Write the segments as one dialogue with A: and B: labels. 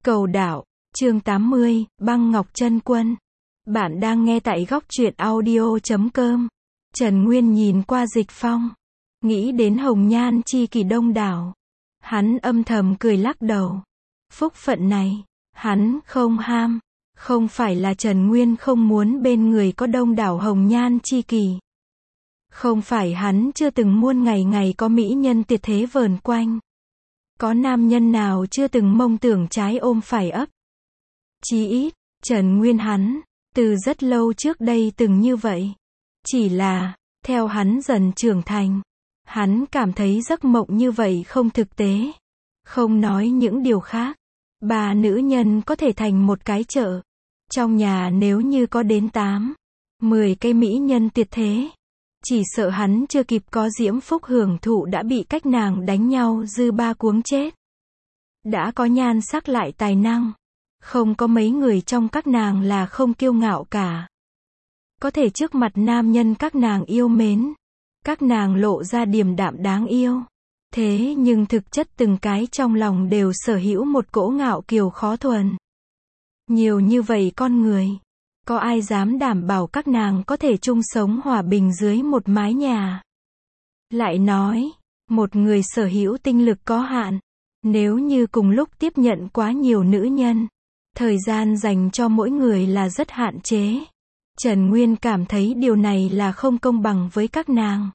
A: Cầu đạo, chương 80, Băng Ngọc Chân Quân. Bạn đang nghe tại góc truyện audio.com. Trần Nguyên nhìn qua Dịch Phong, nghĩ đến hồng nhan chi kỷ đông đảo. Hắn âm thầm cười lắc đầu. Phúc phận này, hắn không ham. Không phải là Trần Nguyên không muốn bên người có đông đảo hồng nhan chi kỷ. Không phải hắn chưa từng muôn ngày ngày có mỹ nhân tuyệt thế vờn quanh. Có nam nhân nào chưa từng mong tưởng trái ôm phải ấp. Chí ít, Trần Nguyên hắn, từ rất lâu trước đây từng như vậy. Chỉ là, theo hắn dần trưởng thành, hắn cảm thấy giấc mộng như vậy không thực tế. Không nói những điều khác, 3 nữ nhân có thể thành một cái chợ. Trong nhà nếu như có đến 8, 10 cây mỹ nhân tuyệt thế, chỉ sợ hắn chưa kịp có diễm phúc hưởng thụ đã bị cách nàng đánh nhau dư ba cuống chết. Đã có nhan sắc lại tài năng, không có mấy người trong các nàng là không kiêu ngạo cả. Có thể trước mặt nam nhân các nàng yêu mến, các nàng lộ ra điềm đạm đáng yêu. Thế nhưng thực chất từng cái trong lòng đều sở hữu một cỗ ngạo kiều khó thuần. Nhiều như vậy con người, có ai dám đảm bảo các nàng có thể chung sống hòa bình dưới một mái nhà? Lại nói, một người sở hữu tinh lực có hạn, nếu như cùng lúc tiếp nhận quá nhiều nữ nhân, thời gian dành cho mỗi người là rất hạn chế. Trần Nguyên cảm thấy điều này là không công bằng với các nàng.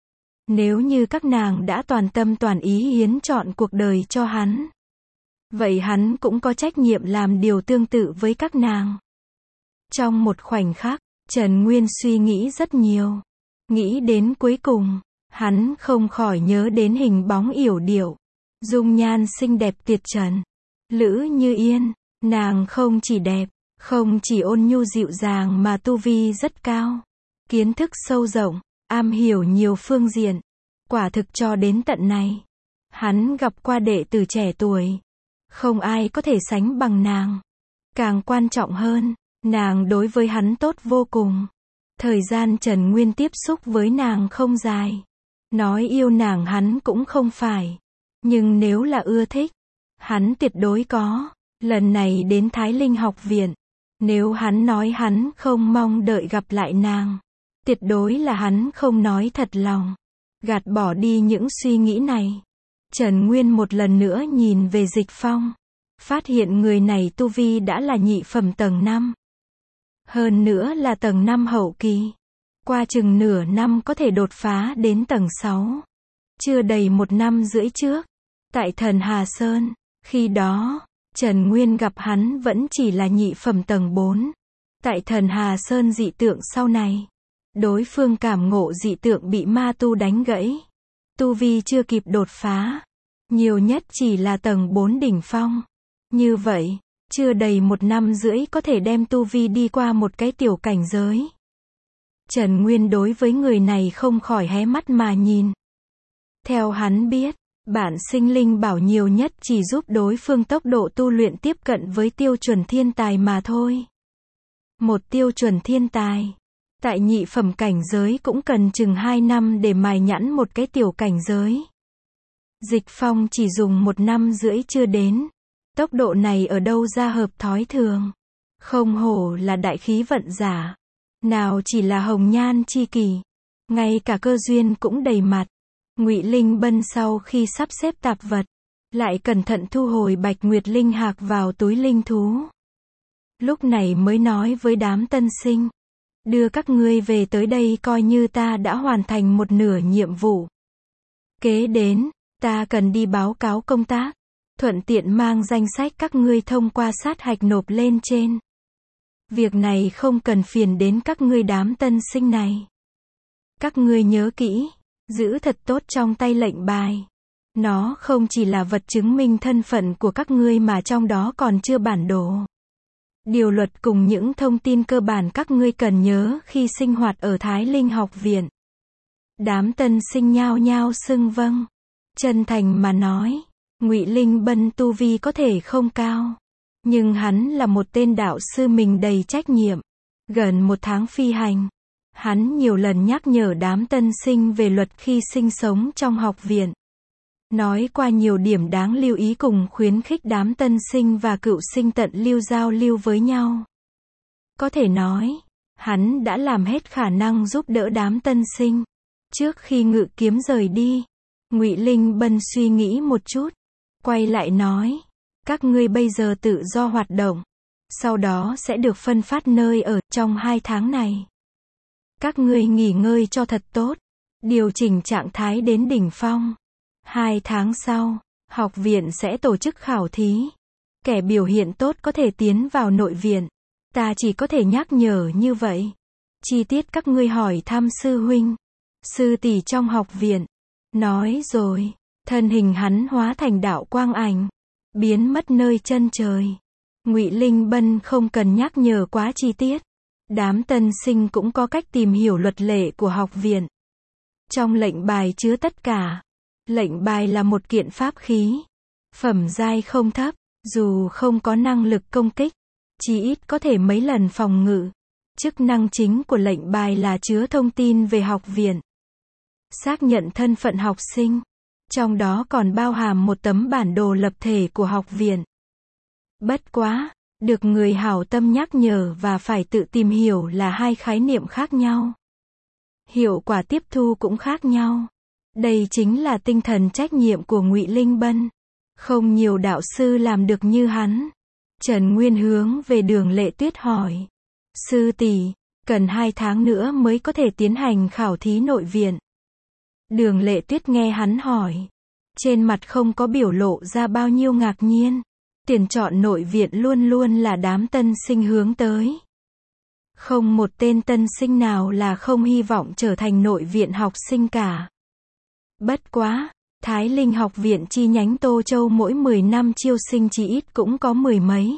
A: Nếu như các nàng đã toàn tâm toàn ý hiến chọn cuộc đời cho hắn, vậy hắn cũng có trách nhiệm làm điều tương tự với các nàng. Trong một khoảnh khắc, Trần Nguyên suy nghĩ rất nhiều. Nghĩ đến cuối cùng, hắn không khỏi nhớ đến hình bóng yểu điệu, dung nhan xinh đẹp tuyệt trần. Lữ Như Yên, nàng không chỉ đẹp, không chỉ ôn nhu dịu dàng mà tu vi rất cao. Kiến thức sâu rộng, am hiểu nhiều phương diện. Quả thực cho đến tận này, hắn gặp qua đệ tử trẻ tuổi. Không ai có thể sánh bằng nàng. Càng quan trọng hơn, nàng đối với hắn tốt vô cùng. Thời gian Trần Nguyên tiếp xúc với nàng không dài. Nói yêu nàng hắn cũng không phải. Nhưng nếu là ưa thích, hắn tuyệt đối có. Lần này đến Thái Linh học viện, nếu hắn nói hắn không mong đợi gặp lại nàng, tuyệt đối là hắn không nói thật lòng. Gạt bỏ đi những suy nghĩ này, Trần Nguyên một lần nữa nhìn về Dịch Phong. Phát hiện người này tu vi đã là nhị phẩm tầng 5. Hơn nữa là tầng 5 hậu kỳ. Qua chừng nửa năm có thể đột phá đến tầng 6. Chưa đầy 1 năm rưỡi trước, tại Thần Hà Sơn, khi đó, Trần Nguyên gặp hắn vẫn chỉ là nhị phẩm tầng 4. Tại Thần Hà Sơn dị tượng sau này, đối phương cảm ngộ dị tượng bị ma tu đánh gãy. Tu vi chưa kịp đột phá. Nhiều nhất chỉ là tầng 4 đỉnh phong. Như vậy, chưa đầy 1 năm rưỡi có thể đem tu vi đi qua một cái tiểu cảnh giới. Trần Nguyên đối với người này không khỏi hé mắt mà nhìn. Theo hắn biết, bản sinh linh bảo nhiều nhất chỉ giúp đối phương tốc độ tu luyện tiếp cận với tiêu chuẩn thiên tài mà thôi. Một tiêu chuẩn thiên tài, tại nhị phẩm cảnh giới cũng cần chừng 2 năm để mài nhẵn một cái tiểu cảnh giới. Dịch Phong chỉ dùng 1 năm rưỡi chưa đến. Tốc độ này ở đâu ra hợp thói thường. Không hổ là đại khí vận giả. Nào chỉ là hồng nhan chi kỷ, ngay cả cơ duyên cũng đầy mặt. Ngụy Linh Bân sau khi sắp xếp tạp vật, lại cẩn thận thu hồi Bạch Nguyệt Linh Hạc vào túi linh thú. Lúc này mới nói với đám tân sinh, đưa các ngươi về tới đây coi như ta đã hoàn thành một nửa nhiệm vụ. Kế đến, ta cần đi báo cáo công tác, thuận tiện mang danh sách các ngươi thông qua sát hạch nộp lên trên. Việc này không cần phiền đến các ngươi đám tân sinh này. Các ngươi nhớ kỹ, giữ thật tốt trong tay lệnh bài. Nó không chỉ là vật chứng minh thân phận của các ngươi mà trong đó còn chưa bản đồ. Điều luật cùng những thông tin cơ bản các ngươi cần nhớ khi sinh hoạt ở Thái Linh học viện. Đám tân sinh nhao nhao xưng vâng. Chân thành mà nói, Ngụy Linh Bân tu vi có thể không cao, nhưng hắn là một tên đạo sư mình đầy trách nhiệm. Gần 1 tháng phi hành, hắn nhiều lần nhắc nhở đám tân sinh về luật khi sinh sống trong học viện. nói qua nhiều điểm đáng lưu ý cùng khuyến khích đám tân sinh và cựu sinh tận lưu giao lưu với nhau. Có thể nói, hắn đã làm hết khả năng giúp đỡ đám tân sinh. Trước khi Ngự Kiếm rời đi, Ngụy Linh Bân suy nghĩ một chút, quay lại nói, các ngươi bây giờ tự do hoạt động, sau đó sẽ được phân phát nơi ở trong 2 tháng này. Các ngươi nghỉ ngơi cho thật tốt, điều chỉnh trạng thái đến đỉnh phong. 2 tháng sau, học viện sẽ tổ chức khảo thí. Kẻ biểu hiện tốt có thể tiến vào nội viện. Ta chỉ có thể nhắc nhở như vậy. Chi tiết các ngươi hỏi thăm sư huynh, sư tỷ trong học viện. Nói rồi, thân hình hắn hóa thành đạo quang ảnh, biến mất nơi chân trời. Ngụy Linh Bân không cần nhắc nhở quá chi tiết. Đám tân sinh cũng có cách tìm hiểu luật lệ của học viện. Trong lệnh bài chứa tất cả. Lệnh bài là một kiện pháp khí. Phẩm giai không thấp, dù không có năng lực công kích, chỉ ít có thể mấy lần phòng ngự. Chức năng chính của lệnh bài là chứa thông tin về học viện. Xác nhận thân phận học sinh. Trong đó còn bao hàm một tấm bản đồ lập thể của học viện. Bất quá, được người hảo tâm nhắc nhở và phải tự tìm hiểu là 2 khái niệm khác nhau. Hiệu quả tiếp thu cũng khác nhau. Đây chính là tinh thần trách nhiệm của Ngụy Linh Bân. Không nhiều đạo sư làm được như hắn. Trần Nguyên hướng về Đường Lệ Tuyết hỏi. Sư tỷ, cần 2 tháng nữa mới có thể tiến hành khảo thí nội viện. Đường Lệ Tuyết nghe hắn hỏi. Trên mặt không có biểu lộ ra bao nhiêu ngạc nhiên. Tuyển chọn nội viện luôn luôn là đám tân sinh hướng tới. Không một tên tân sinh nào là không hy vọng trở thành nội viện học sinh cả. Bất quá, Thái Linh học viện chi nhánh Tô Châu mỗi 10 năm chiêu sinh chỉ ít cũng có 10 mấy.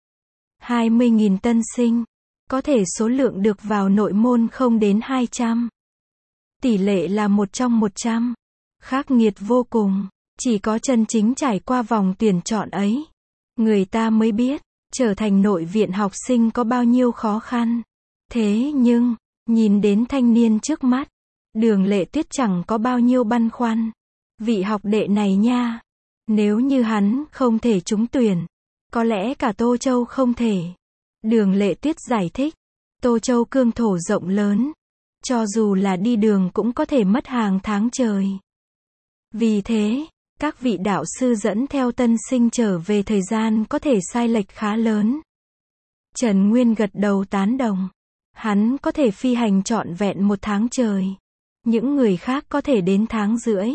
A: 20.000 tân sinh. Có thể số lượng được vào nội môn không đến 200. Tỷ lệ là 1 trong 100. Khắc nghiệt vô cùng. Chỉ có chân chính trải qua vòng tuyển chọn ấy, người ta mới biết, trở thành nội viện học sinh có bao nhiêu khó khăn. Thế nhưng, nhìn đến thanh niên trước mắt, Đường Lệ Tuyết chẳng có bao nhiêu băn khoăn. Vị học đệ này nha, nếu như hắn không thể trúng tuyển, có lẽ cả Tô Châu không thể. Đường Lệ Tuyết giải thích, Tô Châu cương thổ rộng lớn, cho dù là đi đường cũng có thể mất hàng tháng trời. Vì thế, các vị đạo sư dẫn theo tân sinh trở về thời gian có thể sai lệch khá lớn. Trần Nguyên gật đầu tán đồng. Hắn có thể phi hành trọn vẹn 1 tháng trời. Những người khác có thể đến tháng rưỡi.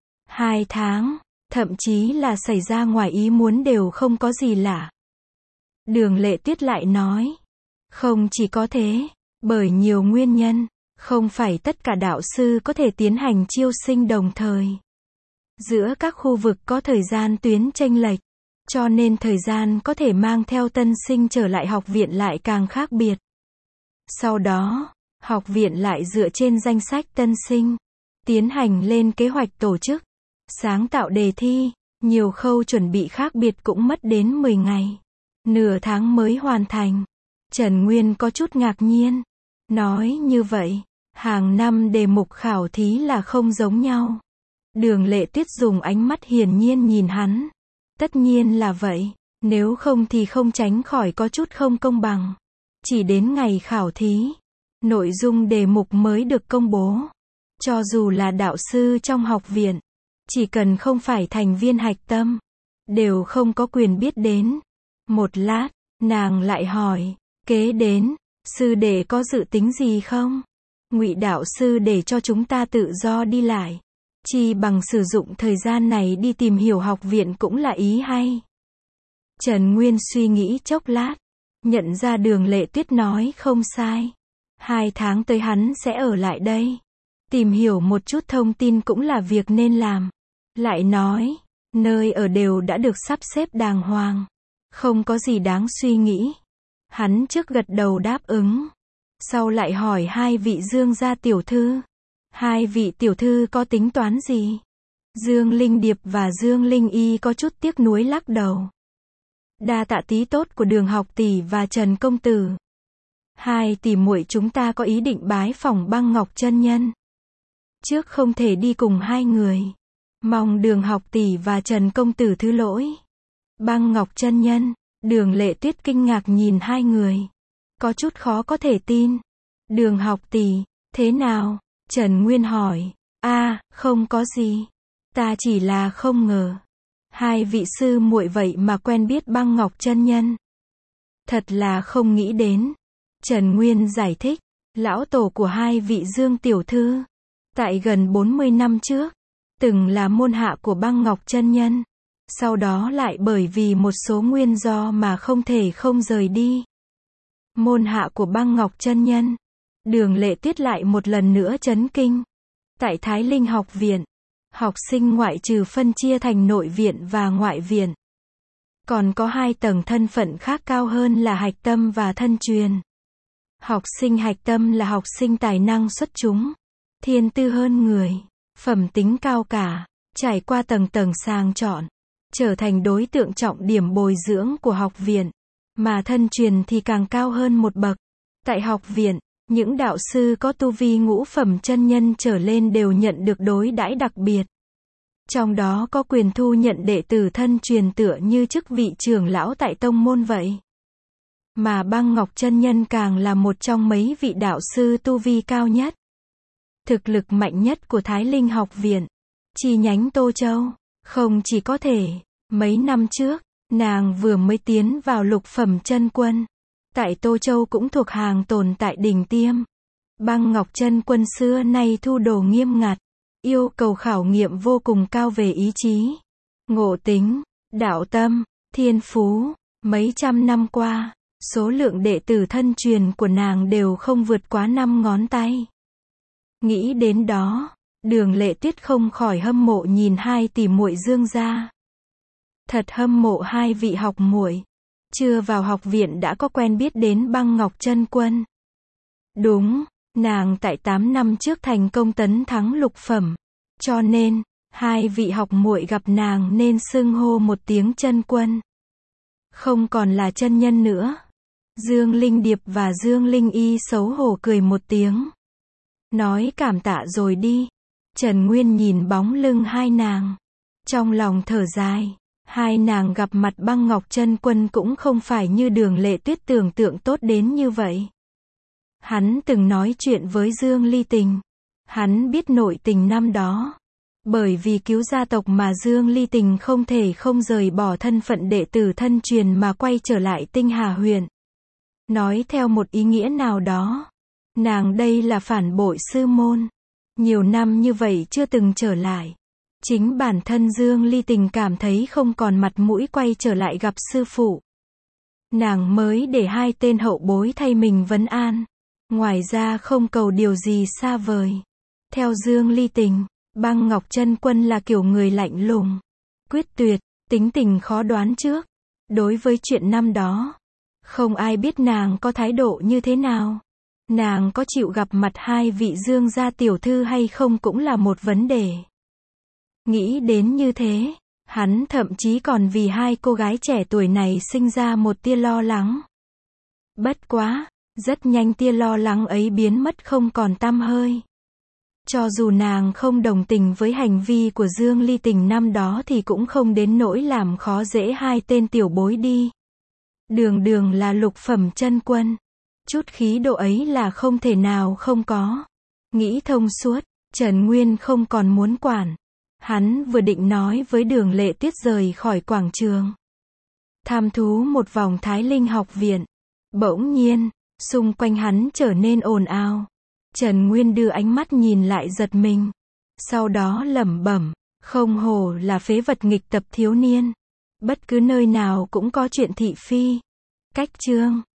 A: 2 tháng, thậm chí là xảy ra ngoài ý muốn đều không có gì lạ. Đường Lệ Tuyết lại nói. Không chỉ có thế, bởi nhiều nguyên nhân, không phải tất cả đạo sư có thể tiến hành chiêu sinh đồng thời. Giữa các khu vực có thời gian tuyến chênh lệch, cho nên thời gian có thể mang theo tân sinh trở lại học viện lại càng khác biệt. Sau đó, học viện lại dựa trên danh sách tân sinh, tiến hành lên kế hoạch tổ chức, sáng tạo đề thi, nhiều khâu chuẩn bị khác biệt cũng mất đến 10 ngày. Nửa tháng mới hoàn thành. Trần Nguyên có chút ngạc nhiên. Nói như vậy, hàng năm đề mục khảo thí là không giống nhau. Đường Lệ Tuyết dùng ánh mắt hiển nhiên nhìn hắn. Tất nhiên là vậy, nếu không thì không tránh khỏi có chút không công bằng. Chỉ đến ngày khảo thí, nội dung đề mục mới được công bố. Cho dù là đạo sư trong học viện, chỉ cần không phải thành viên hạch tâm, đều không có quyền biết đến. Một lát, nàng lại hỏi, kế đến, sư đệ có dự tính gì không? Ngụy đạo sư để cho chúng ta tự do đi lại. Chi bằng sử dụng thời gian này đi tìm hiểu học viện cũng là ý hay. Trần Nguyên suy nghĩ chốc lát, nhận ra Đường Lệ Tuyết nói không sai. 2 tháng tới hắn sẽ ở lại đây. Tìm hiểu một chút thông tin cũng là việc nên làm. Lại nói, nơi ở đều đã được sắp xếp đàng hoàng. Không có gì đáng suy nghĩ. Hắn trước gật đầu đáp ứng. Sau lại hỏi 2 vị Dương gia tiểu thư. 2 vị tiểu thư có tính toán gì? Dương Linh Điệp và Dương Linh Y có chút tiếc nuối lắc đầu. Đa tạ tí tốt của Đường học tỷ và Trần công tử. 2 tỷ muội chúng ta có ý định bái phỏng Băng Ngọc chân nhân. Trước không thể đi cùng 2 người. Mong Đường học tỷ và Trần công tử thứ lỗi. Băng Ngọc chân nhân, Đường Lệ Tuyết kinh ngạc nhìn hai người. Có chút khó có thể tin. Đường học tỷ, thế nào? Trần Nguyên hỏi. Không có gì. Ta chỉ là không ngờ. Hai vị sư muội vậy mà quen biết Băng Ngọc chân nhân. Thật là không nghĩ đến. Trần Nguyên giải thích. Lão tổ của hai vị Dương tiểu thư. Tại gần 40 năm trước. Từng là môn hạ của Băng Ngọc chân nhân. Sau đó lại bởi vì một số nguyên do mà không thể không rời đi. Môn hạ của Băng Ngọc chân nhân. Đường Lệ Tuyết lại một lần nữa chấn kinh. Tại Thái Linh học viện, học sinh ngoại trừ phân chia thành nội viện và ngoại viện. Còn có hai tầng thân phận khác cao hơn là hạch tâm và thân truyền. Học sinh hạch tâm là học sinh tài năng xuất chúng, thiên tư hơn người, phẩm tính cao cả, trải qua tầng tầng sàng chọn, trở thành đối tượng trọng điểm bồi dưỡng của học viện. Mà thân truyền thì càng cao hơn một bậc. Tại học viện, những đạo sư có tu vi ngũ phẩm chân nhân trở lên đều nhận được đối đãi đặc biệt. Trong đó có quyền thu nhận đệ tử thân truyền tựa như chức vị trưởng lão tại tông môn vậy. Mà Băng Ngọc chân nhân càng là một trong mấy vị đạo sư tu vi cao nhất. Thực lực mạnh nhất của Thái Linh học viện, chi nhánh Tô Châu. Không chỉ có thể, mấy năm trước, nàng vừa mới tiến vào lục phẩm chân quân. Tại Tô Châu cũng thuộc hàng tồn tại đỉnh tiêm. Băng Ngọc chân quân xưa nay thu đồ nghiêm ngặt, yêu cầu khảo nghiệm vô cùng cao về ý chí, ngộ tính, đạo tâm, thiên phú. Mấy trăm năm qua, số lượng đệ tử thân truyền của nàng đều không vượt quá 5 ngón tay. Nghĩ đến đó, Đường Lệ Tuyết không khỏi hâm mộ nhìn hai tỷ muội Dương gia. Thật hâm mộ hai vị học muội. Chưa vào học viện đã có quen biết đến Băng Ngọc chân quân. Đúng, nàng tại 8 năm trước thành công tấn thắng lục phẩm. Cho nên, hai vị học muội gặp nàng nên xưng hô một tiếng chân quân. Không còn là chân nhân nữa. Dương Linh Điệp và Dương Linh Y xấu hổ cười một tiếng. Nói cảm tạ rồi đi. Trần Nguyên nhìn bóng lưng hai nàng. Trong lòng thở dài. Hai nàng gặp mặt Băng Ngọc chân quân cũng không phải như Đường Lệ Tuyết tưởng tượng tốt đến như vậy. Hắn từng nói chuyện với Dương Ly Tình. Hắn biết nội tình năm đó. Bởi vì cứu gia tộc mà Dương Ly Tình không thể không rời bỏ thân phận đệ tử thân truyền mà quay trở lại Tinh Hà huyện. Nói theo một ý nghĩa nào đó, nàng đây là phản bội sư môn. Nhiều năm như vậy chưa từng trở lại. Chính bản thân Dương Ly Tình cảm thấy không còn mặt mũi quay trở lại gặp sư phụ. Nàng mới để hai tên hậu bối thay mình vấn an. Ngoài ra không cầu điều gì xa vời. Theo Dương Ly Tình, Băng Ngọc chân quân là kiểu người lạnh lùng, quyết tuyệt, tính tình khó đoán trước. Đối với chuyện năm đó, không ai biết nàng có thái độ như thế nào. Nàng có chịu gặp mặt hai vị Dương gia tiểu thư hay không cũng là một vấn đề. Nghĩ đến như thế, hắn thậm chí còn vì hai cô gái trẻ tuổi này sinh ra một tia lo lắng. Bất quá, rất nhanh tia lo lắng ấy biến mất không còn tăm hơi. Cho dù nàng không đồng tình với hành vi của Dương Ly Tình năm đó thì cũng không đến nỗi làm khó dễ hai tên tiểu bối đi. Đường đường là lục phẩm chân quân. Chút khí độ ấy là không thể nào không có. Nghĩ thông suốt, Trần Nguyên không còn muốn quản. Hắn vừa định nói với Đường Lệ Tuyết rời khỏi quảng trường. Tham thú một vòng Thái Linh học viện. Bỗng nhiên, xung quanh hắn trở nên ồn ào. Trần Nguyên đưa ánh mắt nhìn lại giật mình. Sau đó lẩm bẩm, không hổ là phế vật nghịch tập thiếu niên. Bất cứ nơi nào cũng có chuyện thị phi. Cách chương